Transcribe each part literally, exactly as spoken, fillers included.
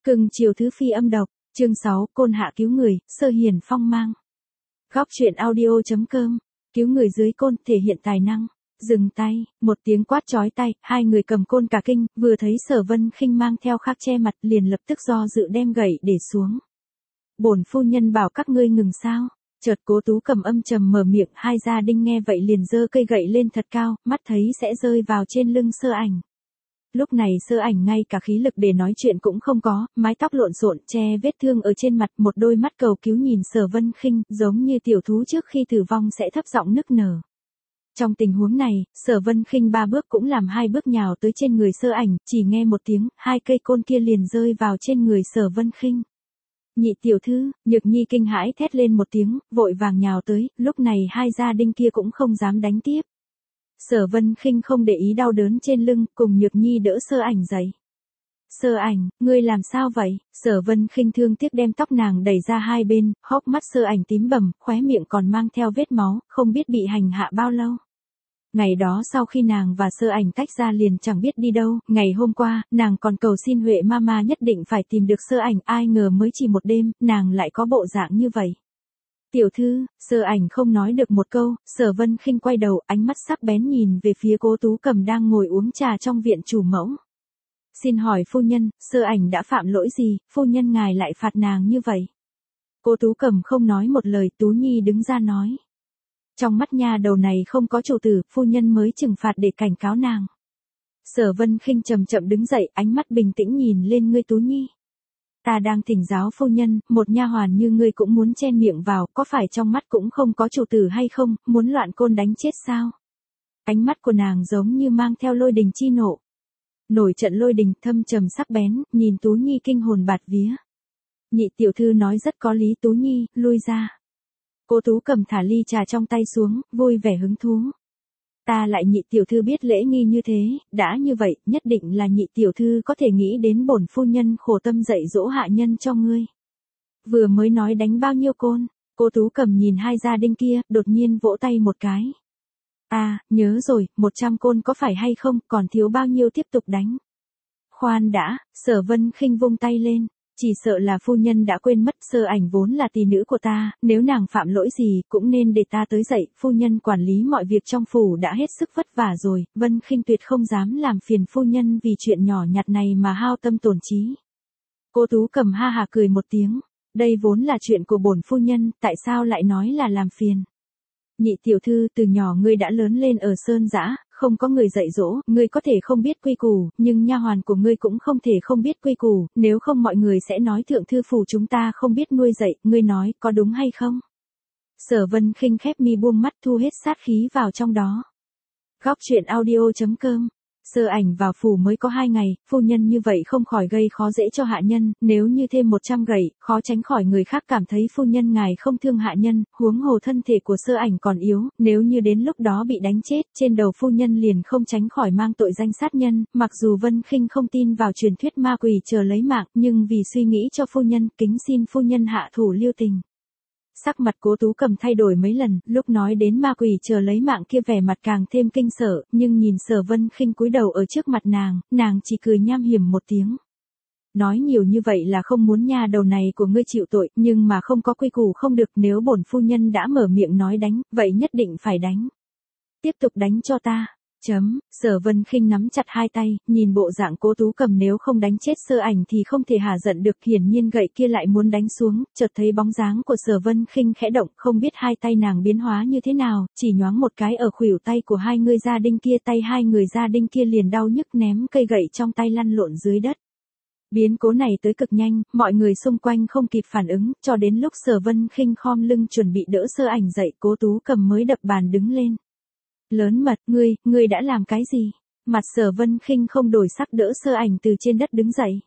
Cưng chiều thứ phi âm độc, chương sáu, côn hạ cứu người, sơ hiền phong mang. Góc truyện audio.com, cứu người dưới côn, thể hiện tài năng. Dừng tay, một tiếng quát chói tai, hai người cầm côn cả kinh, vừa thấy Sở Vân Khinh mang theo khắc che mặt, liền lập tức do dự đem gậy để xuống. Bổn phu nhân bảo các ngươi ngừng sao? Chợt Cố Tú cầm âm trầm mở miệng, hai gia đinh nghe vậy liền giơ cây gậy lên thật cao, mắt thấy sẽ rơi vào trên lưng Sơ Ảnh. Lúc này Sơ Ảnh ngay cả khí lực để nói chuyện cũng không có, mái tóc lộn xộn che vết thương ở trên mặt, một đôi mắt cầu cứu nhìn Sở Vân Khinh, giống như tiểu thú trước khi tử vong sẽ thấp giọng nức nở. Trong tình huống này, Sở Vân Khinh ba bước cũng làm hai bước nhào tới trên người Sơ Ảnh, chỉ nghe một tiếng, hai cây côn kia liền rơi vào trên người Sở Vân Khinh. Nhị tiểu thư, Nhược Nhi kinh hãi thét lên một tiếng, vội vàng nhào tới, lúc này hai gia đinh kia cũng không dám đánh tiếp. Sở Vân Khinh không để ý đau đớn trên lưng, cùng Nhược Nhi đỡ Sơ Ảnh dậy. Sơ Ảnh, ngươi làm sao vậy? Sở Vân Khinh thương tiếc đem tóc nàng đẩy ra hai bên, hốc mắt Sơ Ảnh tím bầm, khóe miệng còn mang theo vết máu, không biết bị hành hạ bao lâu. Ngày đó sau khi nàng và Sơ Ảnh tách ra liền chẳng biết đi đâu, ngày hôm qua, nàng còn cầu xin Huệ Mama nhất định phải tìm được Sơ Ảnh, ai ngờ mới chỉ một đêm, nàng lại có bộ dạng như vậy. Tiểu thư, Sơ Ảnh không nói được một câu, Sở Vân Khinh quay đầu, ánh mắt sắc bén nhìn về phía Cố Tú Cầm đang ngồi uống trà trong viện chủ mẫu. Xin hỏi phu nhân, Sơ Ảnh đã phạm lỗi gì, phu nhân ngài lại phạt nàng như vậy? Cố Tú Cầm không nói một lời, Tú Nhi đứng ra nói. Trong mắt nha đầu này không có chủ tử, phu nhân mới trừng phạt để cảnh cáo nàng. Sở Vân Khinh chậm chậm đứng dậy, ánh mắt bình tĩnh nhìn lên ngươi Tú Nhi. Ta đang thỉnh giáo phu nhân, một nha hoàn như ngươi cũng muốn chen miệng vào, có phải trong mắt cũng không có chủ tử hay không, muốn loạn côn đánh chết sao? Ánh mắt của nàng giống như mang theo lôi đình chi nộ. Nổi trận lôi đình thâm trầm sắc bén, nhìn Tú Nhi kinh hồn bạt vía. Nhị tiểu thư nói rất có lý, Tú Nhi, lui ra. Cố Tú Cầm thả ly trà trong tay xuống, vui vẻ hứng thú. Ta lại nhị tiểu thư biết lễ nghi như thế, đã như vậy, nhất định là nhị tiểu thư có thể nghĩ đến bổn phu nhân khổ tâm dạy dỗ hạ nhân cho ngươi. Vừa mới nói đánh bao nhiêu côn, Cố Tú Cầm nhìn hai gia đinh kia, đột nhiên vỗ tay một cái. À, nhớ rồi, một trăm côn có phải hay không, còn thiếu bao nhiêu tiếp tục đánh. Khoan đã, Sở Vân Khinh vung tay lên. Chỉ sợ là phu nhân đã quên mất, Sơ Ảnh vốn là tỷ nữ của ta, nếu nàng phạm lỗi gì, cũng nên để ta tới dậy, phu nhân quản lý mọi việc trong phủ đã hết sức vất vả rồi, Vân Khinh tuyệt không dám làm phiền phu nhân vì chuyện nhỏ nhặt này mà hao tâm tổn trí. Cố Tú Cầm ha hà cười một tiếng, đây vốn là chuyện của bổn phu nhân, tại sao lại nói là làm phiền? Nhị tiểu thư, từ nhỏ ngươi đã lớn lên ở sơn dã, không có người dạy dỗ, ngươi có thể không biết quy củ, nhưng nha hoàn của ngươi cũng không thể không biết quy củ, nếu không mọi người sẽ nói thượng thư phủ chúng ta không biết nuôi dạy, ngươi nói có đúng hay không? Sở Vân Khinh khép mi buông mắt thu hết sát khí vào trong đó. Góc truyện audio.com. Sơ Ảnh vào phủ mới có hai ngày, phu nhân như vậy không khỏi gây khó dễ cho hạ nhân, nếu như thêm một trăm gậy, khó tránh khỏi người khác cảm thấy phu nhân ngài không thương hạ nhân, huống hồ thân thể của Sơ Ảnh còn yếu, nếu như đến lúc đó bị đánh chết, trên đầu phu nhân liền không tránh khỏi mang tội danh sát nhân, mặc dù Vân Khinh không tin vào truyền thuyết ma quỷ chờ lấy mạng, nhưng vì suy nghĩ cho phu nhân, kính xin phu nhân hạ thủ lưu tình. Sắc mặt Cố Tú Cầm thay đổi mấy lần, lúc nói đến ma quỷ chờ lấy mạng kia vẻ mặt càng thêm kinh sợ, nhưng nhìn Sở Vân Khinh cúi đầu ở trước mặt nàng, nàng chỉ cười nham hiểm một tiếng. Nói nhiều như vậy là không muốn nha đầu này của ngươi chịu tội, nhưng mà không có quy củ không được, nếu bổn phu nhân đã mở miệng nói đánh, vậy nhất định phải đánh. Tiếp tục đánh cho ta. Chấm, Sở Vân Khinh nắm chặt hai tay, nhìn bộ dạng Cố Tú Cầm nếu không đánh chết Sơ Ảnh thì không thể hả giận được, hiển nhiên gậy kia lại muốn đánh xuống, chợt thấy bóng dáng của Sở Vân Khinh khẽ động, không biết hai tay nàng biến hóa như thế nào, chỉ nhoáng một cái ở khuỷu tay của hai người gia đinh kia, tay hai người gia đinh kia liền đau nhức ném cây gậy trong tay lăn lộn dưới đất. Biến cố này tới cực nhanh, mọi người xung quanh không kịp phản ứng, cho đến lúc Sở Vân Khinh khom lưng chuẩn bị đỡ Sơ Ảnh dậy, Cố Tú Cầm mới đập bàn đứng lên. Lớn mật, ngươi, ngươi đã làm cái gì? Mặt Sở Vân Khinh không đổi sắc đỡ Sơ Ảnh từ trên đất đứng dậy.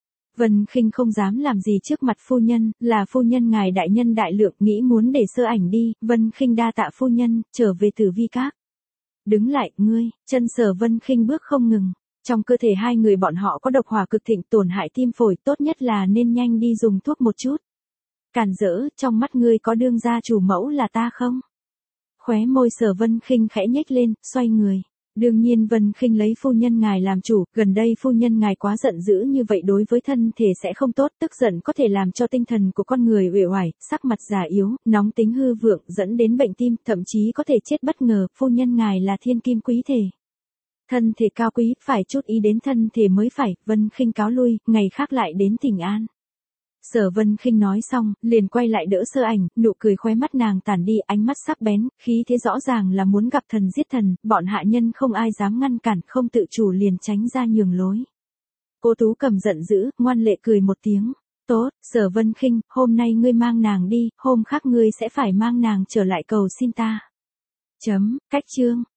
Vân Khinh không dám làm gì trước mặt phu nhân, là phu nhân ngài đại nhân đại lượng, nghĩ muốn để Sơ Ảnh đi, Vân Khinh đa tạ phu nhân, trở về Tử Vi Các. Đứng lại, ngươi, chân Sở Vân Khinh bước không ngừng. Trong cơ thể hai người bọn họ có độc hỏa cực thịnh tổn hại tim phổi, tốt nhất là nên nhanh đi dùng thuốc một chút. Cản rỡ, trong mắt ngươi có đương gia chủ mẫu là ta không? Khóe môi Sở Vân Khinh khẽ nhếch lên, xoay người. Đương nhiên Vân Khinh lấy phu nhân ngài làm chủ, gần đây phu nhân ngài quá giận dữ như vậy đối với thân thể sẽ không tốt, tức giận có thể làm cho tinh thần của con người uể oải, sắc mặt già yếu, nóng tính hư vượng, dẫn đến bệnh tim, thậm chí có thể chết bất ngờ, phu nhân ngài là thiên kim quý thể. Thân thể cao quý, phải chút ý đến thân thể mới phải, Vân Khinh cáo lui, ngày khác lại đến Thỉnh An. Sở Vân Khinh nói xong, liền quay lại đỡ Sơ Ảnh, nụ cười khóe mắt nàng tản đi, ánh mắt sắc bén, khí thế rõ ràng là muốn gặp thần giết thần, bọn hạ nhân không ai dám ngăn cản, không tự chủ liền tránh ra nhường lối. Cô Tú Cầm giận dữ, ngoan lệ cười một tiếng, tốt, Sở Vân Khinh, hôm nay ngươi mang nàng đi, hôm khác ngươi sẽ phải mang nàng trở lại cầu xin ta. Chấm, cách chương.